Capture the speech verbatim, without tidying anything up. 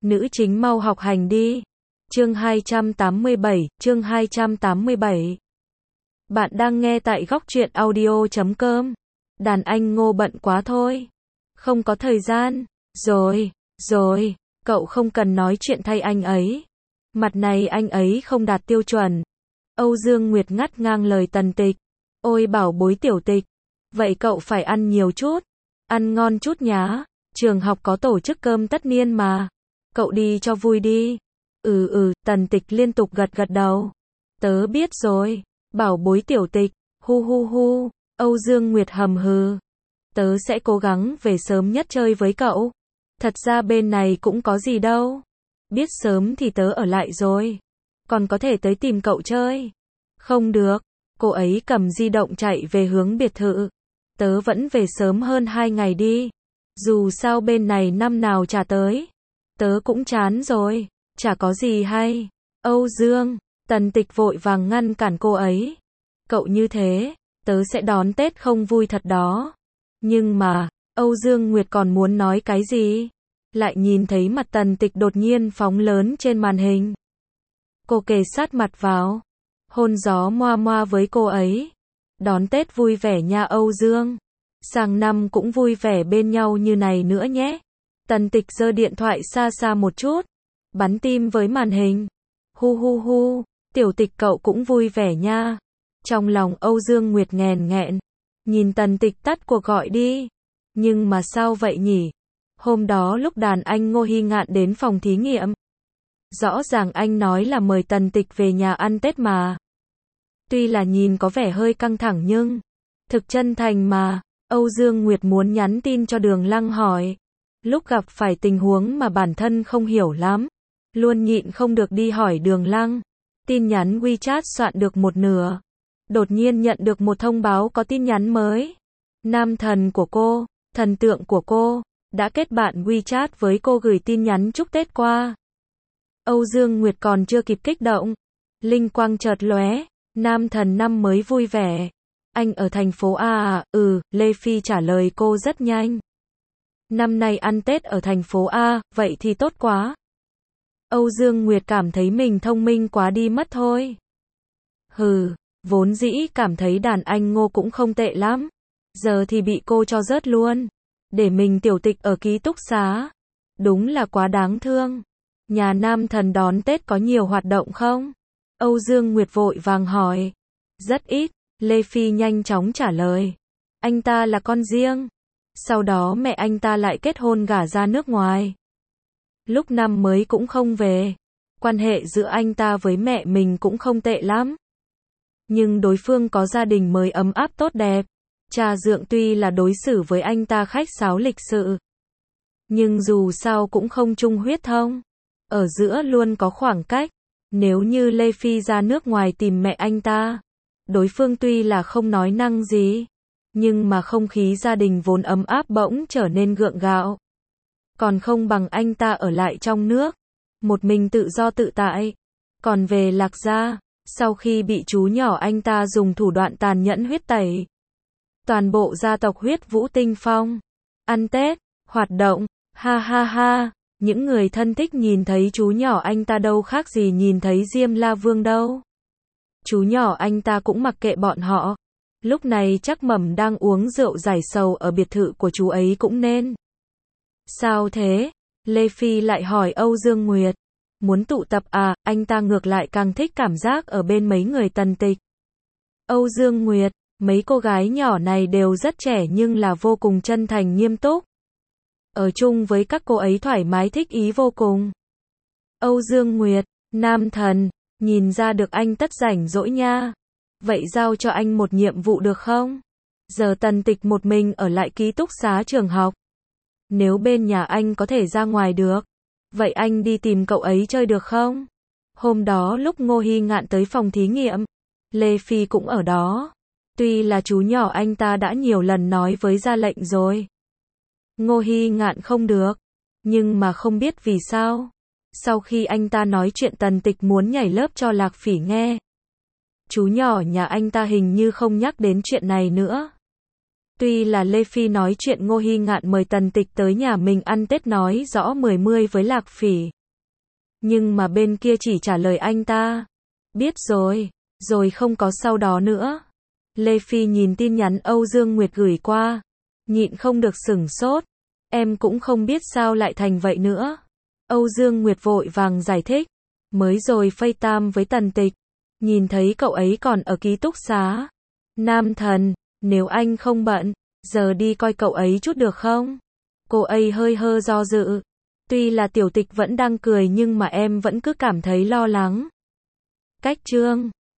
Nữ chính mau học hành đi. Chương hai trăm tám mươi bảy, chương hai trăm tám mươi bảy. Bạn đang nghe tại góc truyện audio chấm com. Đàn anh Ngô bận quá thôi. Không có thời gian. Rồi, rồi, cậu không cần nói chuyện thay anh ấy. Mặt này anh ấy không đạt tiêu chuẩn. Âu Dương Nguyệt ngắt ngang lời Tần Tịch. Ôi bảo bối tiểu tịch. Vậy cậu phải ăn nhiều chút. Ăn ngon chút nhá. Trường học có tổ chức cơm tất niên mà. Cậu đi cho vui đi. Ừ ừ, Tần Tịch liên tục gật gật đầu. Tớ biết rồi. Bảo bối tiểu tịch. Hu hu hu. Âu Dương Nguyệt hầm hừ. Tớ sẽ cố gắng về sớm nhất chơi với cậu. Thật ra bên này cũng có gì đâu. Biết sớm thì tớ ở lại rồi. Còn có thể tới tìm cậu chơi. Không được. Cô ấy cầm di động chạy về hướng biệt thự. Tớ vẫn về sớm hơn hai ngày đi. Dù sao bên này năm nào chả tới. Tớ cũng chán rồi. Chả có gì hay. Âu Dương. Tần Tịch vội vàng ngăn cản cô ấy. Cậu như thế, tớ sẽ đón Tết không vui thật đó. Nhưng mà, Âu Dương Nguyệt còn muốn nói cái gì? Lại nhìn thấy mặt Tần Tịch đột nhiên phóng lớn trên màn hình. Cô kề sát mặt vào. Hôn gió moa moa với cô ấy. Đón Tết vui vẻ nha Âu Dương. Sang năm cũng vui vẻ bên nhau như này nữa nhé. Tần Tịch giơ điện thoại xa xa một chút. Bắn tim với màn hình. Hu hu hu, tiểu Tịch cậu cũng vui vẻ nha. Trong lòng Âu Dương Nguyệt nghèn nghẹn. Nhìn Tần Tịch tắt cuộc gọi đi. Nhưng mà sao vậy nhỉ? Hôm đó lúc đàn anh Ngô Hy Ngạn đến phòng thí nghiệm. Rõ ràng anh nói là mời Tần Tịch về nhà ăn Tết mà. Tuy là nhìn có vẻ hơi căng thẳng nhưng thực chân thành mà. Âu Dương Nguyệt muốn nhắn tin cho Đường Lăng hỏi. Lúc gặp phải tình huống mà bản thân không hiểu lắm. Luôn nhịn không được đi hỏi Đường Lăng. Tin nhắn WeChat soạn được một nửa. Đột nhiên nhận được một thông báo có tin nhắn mới. Nam thần của cô, thần tượng của cô, đã kết bạn WeChat với cô gửi tin nhắn chúc Tết qua. Âu Dương Nguyệt còn chưa kịp kích động. Linh quang chợt lóe. Nam thần năm mới vui vẻ. Anh ở thành phố A à? Ừ, Lê Phi trả lời cô rất nhanh. Năm nay ăn Tết ở thành phố A, vậy thì tốt quá. Âu Dương Nguyệt cảm thấy mình thông minh quá đi mất thôi. Hừ, vốn dĩ cảm thấy đàn anh Ngô cũng không tệ lắm. Giờ thì bị cô cho rớt luôn. Để mình tiểu Tịch ở ký túc xá. Đúng là quá đáng thương. Nhà nam thần đón Tết có nhiều hoạt động không? Âu Dương Nguyệt vội vàng hỏi. Rất ít. Lê Phi nhanh chóng trả lời. Anh ta là con riêng. Sau đó mẹ anh ta lại kết hôn gả ra nước ngoài. Lúc năm mới cũng không về. Quan hệ giữa anh ta với mẹ mình cũng không tệ lắm. Nhưng đối phương có gia đình mới ấm áp tốt đẹp. Cha dượng tuy là đối xử với anh ta khách sáo lịch sự. Nhưng dù sao cũng không chung huyết thông. Ở giữa luôn có khoảng cách. Nếu như Lê Phi ra nước ngoài tìm mẹ anh ta. Đối phương tuy là không nói năng gì. Nhưng mà không khí gia đình vốn ấm áp bỗng trở nên gượng gạo. Còn không bằng anh ta ở lại trong nước. Một mình tự do tự tại. Còn về Lạc Gia, sau khi bị chú nhỏ anh ta dùng thủ đoạn tàn nhẫn huyết tẩy. Toàn bộ gia tộc huyết Vũ Tinh Phong. Ăn Tết, hoạt động, ha ha ha. Những người thân thích nhìn thấy chú nhỏ anh ta đâu khác gì nhìn thấy Diêm La Vương đâu. Chú nhỏ anh ta cũng mặc kệ bọn họ. Lúc này chắc Mầm đang uống rượu giải sầu ở biệt thự của chú ấy cũng nên. Sao thế? Lê Phi lại hỏi Âu Dương Nguyệt. Muốn tụ tập à? Anh ta ngược lại càng thích cảm giác ở bên mấy người Tần Tịch. Âu Dương Nguyệt, mấy cô gái nhỏ này đều rất trẻ nhưng là vô cùng chân thành nghiêm túc. Ở chung với các cô ấy thoải mái thích ý vô cùng. Âu Dương Nguyệt, nam thần, nhìn ra được anh tất rảnh rỗi nha. Vậy giao cho anh một nhiệm vụ được không? Giờ Tần Tịch một mình ở lại ký túc xá trường học. Nếu bên nhà anh có thể ra ngoài được, vậy anh đi tìm cậu ấy chơi được không? Hôm đó lúc Ngô Hy Ngạn tới phòng thí nghiệm, Lê Phi cũng ở đó. Tuy là chú nhỏ anh ta đã nhiều lần nói với ra lệnh rồi. Ngô Hy Ngạn không được. Nhưng mà không biết vì sao. Sau khi anh ta nói chuyện Tần Tịch muốn nhảy lớp cho Lạc Phỉ nghe. Chú nhỏ nhà anh ta hình như không nhắc đến chuyện này nữa. Tuy là Lê Phi nói chuyện Ngô Hy Ngạn mời Tần Tịch tới nhà mình ăn Tết nói rõ mười mươi với Lạc Phỉ. Nhưng mà bên kia chỉ trả lời anh ta. Biết rồi, rồi không có sau đó nữa. Lê Phi nhìn tin nhắn Âu Dương Nguyệt gửi qua. Nhịn không được sửng sốt. Em cũng không biết sao lại thành vậy nữa. Âu Dương Nguyệt vội vàng giải thích. Mới rồi FaceTime với Tần Tịch. Nhìn thấy cậu ấy còn ở ký túc xá. Nam thần, nếu anh không bận, giờ đi coi cậu ấy chút được không? Cô ấy hơi hơ do dự. Tuy là Tiểu Tịch vẫn đang cười nhưng mà em vẫn cứ cảm thấy lo lắng. Cách chương